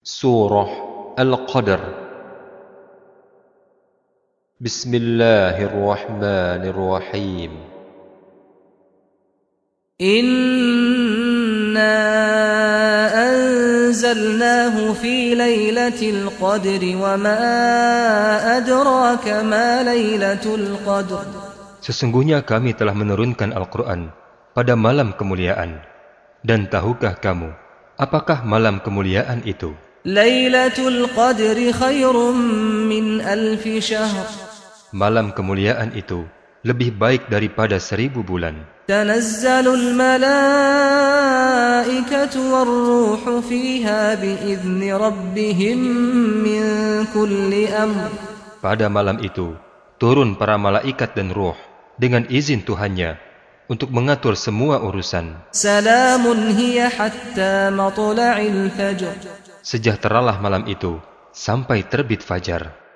Surah Al-Qadr. Bismillahirrahmanirrahim. Inna anzalnahu fi lailatul qadri wa ma adraka ma lailatul qadr. Sesungguhnya kami telah menurunkan Al-Quran pada malam kemuliaan. Dan tahukah kamu, apakah malam kemuliaan itu? Lailatul qadri khairum min alfi syahr. Malam kemuliaan itu lebih baik daripada 1000 bulan. Tanazzalul malaikatu war-ruhu fiha bi'izni rabbihim min kulli amr. Pada malam itu turun para malaikat dan ruh dengan izin Tuhannya untuk mengatur semua urusan. Salamun hiya hatta matla'il fajr. Sejahteralah malam itu sampai terbit fajar.